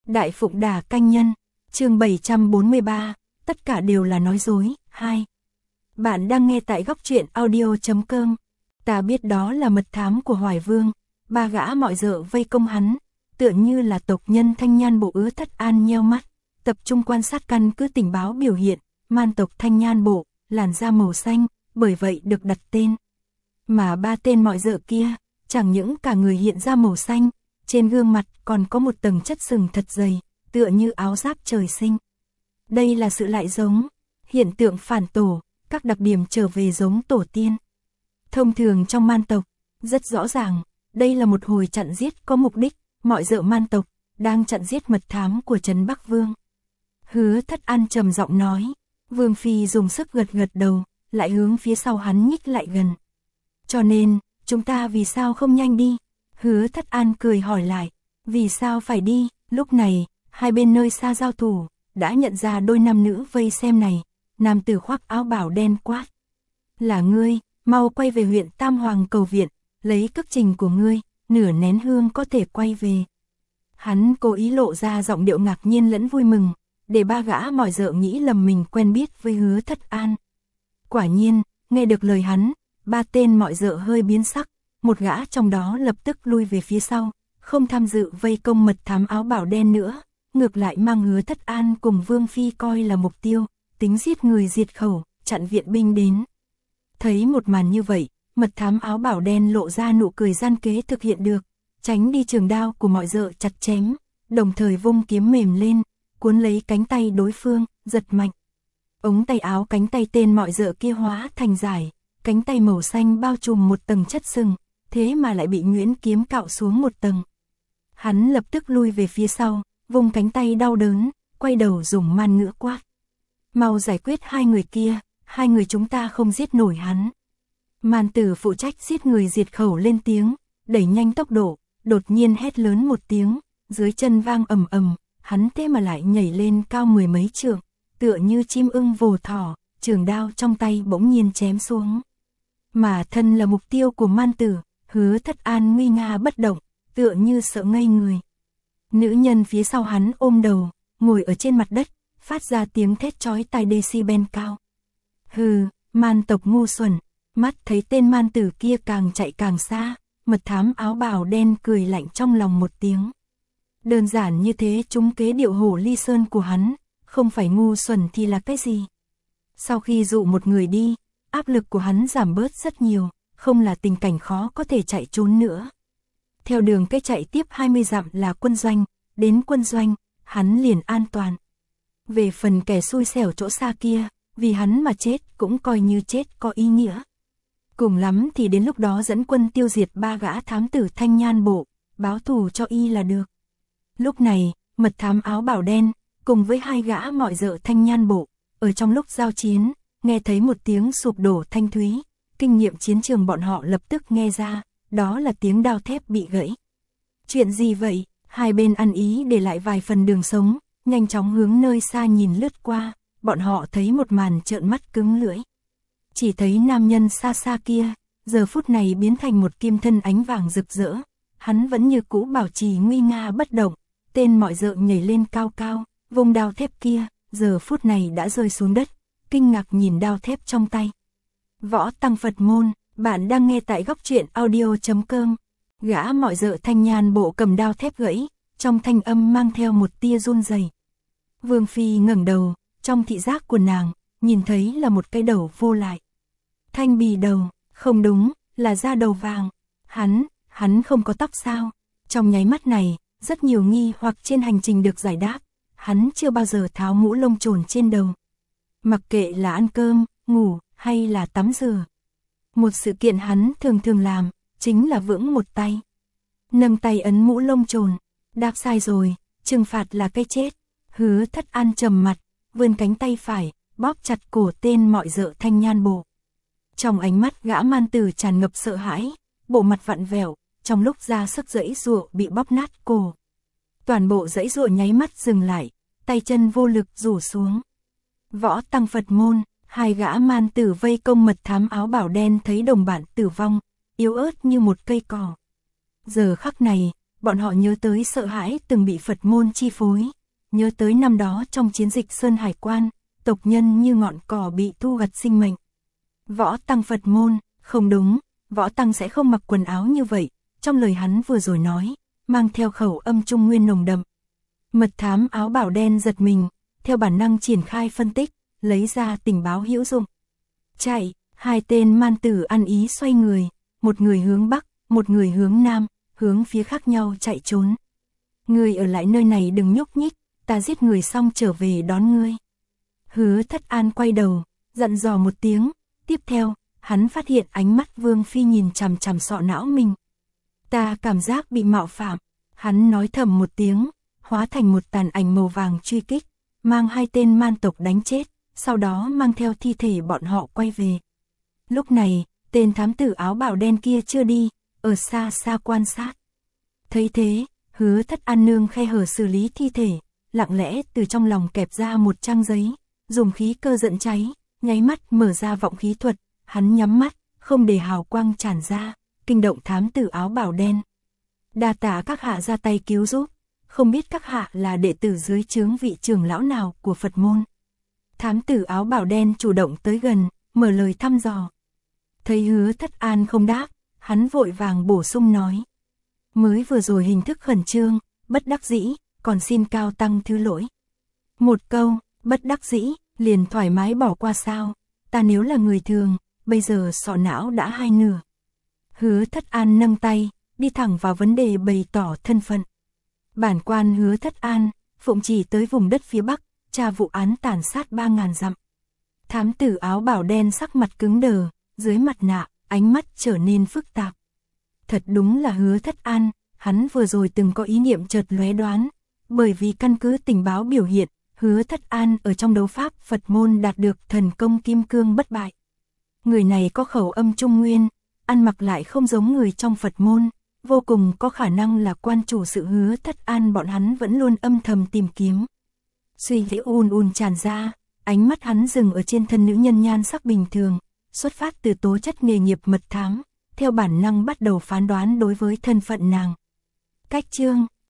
Đại Phụng Đà Canh Nhân, chương 743, tất cả đều là nói dối, 2. Bạn đang nghe tại góc truyện audio.com. Ta biết đó là mật thám của Hoài Vương, ba gã mọi dợ vây công hắn, tựa như là tộc nhân Thanh Nhan Bộ. Ứa Thất An nheo mắt, tập trung quan sát căn cứ tình báo biểu hiện, man tộc Thanh Nhan Bộ, làn da màu xanh, bởi vậy được đặt tên. Mà ba tên mọi dợ kia, chẳng những cả người hiện ra màu xanh, trên gương mặt còn có một tầng chất sừng thật dày, tựa như áo giáp trời sinh. Đây là sự lại giống, hiện tượng phản tổ, các đặc điểm trở về giống tổ tiên. Thông thường trong man tộc, rất rõ ràng, đây là một hồi chặn giết có mục đích, mọi dợ man tộc đang chặn giết mật thám của Trấn Bắc Vương. Hứa Thất An trầm giọng nói, Vương Phi dùng sức gật gật đầu, lại hướng phía sau hắn nhích lại gần. Cho nên, chúng ta vì sao không nhanh đi? Hứa Thất An cười hỏi lại, vì sao phải đi? Lúc này, hai bên nơi xa giao thủ, đã nhận ra đôi nam nữ vây xem này. Nam tử khoác áo bảo đen quát, là ngươi, mau quay về huyện Tam Hoàng cầu viện, lấy cước trình của ngươi, nửa nén hương có thể quay về. Hắn cố ý lộ ra giọng điệu ngạc nhiên lẫn vui mừng, để ba gã mọi dợ nghĩ lầm mình quen biết với Hứa Thất An. Quả nhiên, nghe được lời hắn, ba tên mọi dợ hơi biến sắc, một gã trong đó lập tức lui về phía sau, không tham dự vây công mật thám áo bảo đen nữa, ngược lại mang Hứa Thất An cùng Vương Phi coi là mục tiêu, tính giết người diệt khẩu, chặn viện binh đến. Thấy một màn như vậy, mật thám áo bảo đen lộ ra nụ cười gian kế thực hiện được, tránh đi trường đao của mọi dợ chặt chém, đồng thời vung kiếm mềm lên, cuốn lấy cánh tay đối phương, giật mạnh. Ống tay áo cánh tay tên mọi dợ kia hóa thành giải, cánh tay màu xanh bao trùm một tầng chất sừng, thế mà lại bị nhuyễn kiếm cạo xuống một tầng. Hắn lập tức lui về phía sau, vung cánh tay đau đớn, quay đầu dùng man ngữ quát. Mau giải quyết hai người kia, hai người chúng ta không giết nổi hắn. Man tử phụ trách giết người diệt khẩu lên tiếng, đẩy nhanh tốc độ, đột nhiên hét lớn một tiếng, dưới chân vang ầm ầm, hắn thế mà lại nhảy lên cao mười mấy trượng, tựa như chim ưng vồ thỏ, trường đao trong tay bỗng nhiên chém xuống. Mà thân là mục tiêu của man tử, Hứa Thất An nguy nga bất động, tựa như sợ ngây người. Nữ nhân phía sau hắn ôm đầu, ngồi ở trên mặt đất, phát ra tiếng thét chói tai decibel cao. Hừ, man tộc ngu xuẩn, mắt thấy tên man tử kia càng chạy càng xa, mật thám áo bào đen cười lạnh trong lòng một tiếng. Đơn giản như thế trúng kế điệu hổ ly sơn của hắn, không phải ngu xuẩn thì là cái gì? Sau khi dụ một người đi, áp lực của hắn giảm bớt rất nhiều, không là tình cảnh khó có thể chạy trốn nữa. Theo đường cái chạy tiếp 20 dặm là quân doanh, đến quân doanh, hắn liền an toàn. Về phần kẻ xui xẻo chỗ xa kia, vì hắn mà chết cũng coi như chết có ý nghĩa. Cùng lắm thì đến lúc đó dẫn quân tiêu diệt ba gã thám tử Thanh Nhan Bộ, báo thù cho y là được. Lúc này, mật thám áo bảo đen, cùng với hai gã mọi dợ Thanh Nhan Bộ, ở trong lúc giao chiến, nghe thấy một tiếng sụp đổ thanh thúy, kinh nghiệm chiến trường bọn họ lập tức nghe ra, đó là tiếng đao thép bị gãy. Chuyện gì vậy? Hai bên ăn ý để lại vài phần đường sống, nhanh chóng hướng nơi xa nhìn lướt qua, bọn họ thấy một màn trợn mắt cứng lưỡi. Chỉ thấy nam nhân xa xa kia, giờ phút này biến thành một kim thân ánh vàng rực rỡ, hắn vẫn như cũ bảo trì nguy nga bất động, tên mọi dợ nhảy lên cao cao, vùng đao thép kia, giờ phút này đã rơi xuống đất, kinh ngạc nhìn đao thép trong tay. Võ Tăng Phật Môn, bạn đang nghe tại góc truyện audio.com. Gã mọi dợ Thanh Nhan Bộ cầm đao thép gãy, trong thanh âm mang theo một tia run rẩy. Vương Phi ngẩng đầu, trong thị giác của nàng, nhìn thấy là một cái đầu vô lại. Thanh bì đầu, không đúng, là da đầu vàng. Hắn không có tóc sao? Trong nháy mắt này, rất nhiều nghi hoặc trên hành trình được giải đáp. Hắn chưa bao giờ tháo mũ lông trồn trên đầu. Mặc kệ là ăn cơm, ngủ, hay là tắm rửa. Một sự kiện hắn thường thường làm, chính là vưỡng một tay. Nâng tay ấn mũ lông trồn, đáp sai rồi, trừng phạt là cái chết. Hứa Thất An trầm mặt, vươn cánh tay phải, bóp chặt cổ tên mọi dợ Thanh Nhan Bộ. Trong ánh mắt gã man tử tràn ngập sợ hãi, bộ mặt vặn vẹo, trong lúc ra sức giãy giụa bị bóp nát cổ. Toàn bộ giãy giụa nháy mắt dừng lại, tay chân vô lực rủ xuống. Võ Tăng Phật Môn, hai gã man tử vây công mật thám áo bảo đen thấy đồng bạn tử vong, yếu ớt như một cây cỏ. Giờ khắc này, bọn họ nhớ tới sợ hãi từng bị Phật môn chi phối, nhớ tới năm đó trong chiến dịch Sơn Hải Quan, tộc nhân như ngọn cỏ bị thu gặt sinh mệnh. Võ Tăng Phật môn, không đúng, Võ Tăng sẽ không mặc quần áo như vậy, trong lời hắn vừa rồi nói, mang theo khẩu âm Trung Nguyên nồng đậm. Mật thám áo bảo đen giật mình, theo bản năng triển khai phân tích, lấy ra tình báo hữu dụng. Chạy, hai tên man tử ăn ý xoay người, một người hướng Bắc, một người hướng Nam, hướng phía khác nhau chạy trốn. Ngươi ở lại nơi này đừng nhúc nhích, ta giết người xong trở về đón ngươi. Hứa Thất An quay đầu, dặn dò một tiếng, tiếp theo, hắn phát hiện ánh mắt Vương Phi nhìn chằm chằm sọ não mình. Ta cảm giác bị mạo phạm, hắn nói thầm một tiếng, hóa thành một tàn ảnh màu vàng truy kích, mang hai tên man tộc đánh chết, sau đó mang theo thi thể bọn họ quay về. Lúc này, tên thám tử áo bảo đen kia chưa đi, ở xa xa quan sát. Thấy thế, Hứa Thất An nương khe hở xử lý thi thể, lặng lẽ từ trong lòng kẹp ra một trang giấy, dùng khí cơ dẫn cháy, nháy mắt mở ra vọng khí thuật, hắn nhắm mắt, không để hào quang tràn ra, kinh động thám tử áo bảo đen. Đa tạ các hạ ra tay cứu giúp, không biết các hạ là đệ tử dưới trướng vị trưởng lão nào của Phật môn. Thám tử áo bảo đen chủ động tới gần, mở lời thăm dò. Thấy Hứa Thất An không đáp, hắn vội vàng bổ sung nói. Mới vừa rồi hình thức khẩn trương, bất đắc dĩ, còn xin cao tăng thứ lỗi. Một câu, bất đắc dĩ, liền thoải mái bỏ qua sao, ta nếu là người thường, bây giờ sọ não đã hai nửa. Hứa Thất An nâng tay, đi thẳng vào vấn đề bày tỏ thân phận. Bản quan Hứa Thất An, phụng chỉ tới vùng đất phía Bắc, tra vụ án tàn sát 3.000 dặm. Thám tử áo bảo đen sắc mặt cứng đờ, dưới mặt nạ, ánh mắt trở nên phức tạp. Thật đúng là Hứa Thất An, hắn vừa rồi từng có ý niệm chợt lóe đoán, bởi vì căn cứ tình báo biểu hiện, Hứa Thất An ở trong đấu pháp Phật môn đạt được thần công kim cương bất bại. Người này có khẩu âm Trung Nguyên, ăn mặc lại không giống người trong Phật môn, vô cùng có khả năng là quan chủ sự Hứa Thất An bọn hắn vẫn luôn âm thầm tìm kiếm. Suy nghĩ ùn tràn ra, ánh mắt hắn dừng ở trên thân nữ nhân nhan sắc bình thường, xuất phát từ tố chất nghề nghiệp mật thám, theo bản năng bắt đầu phán đoán đối với thân phận nàng. Cách chương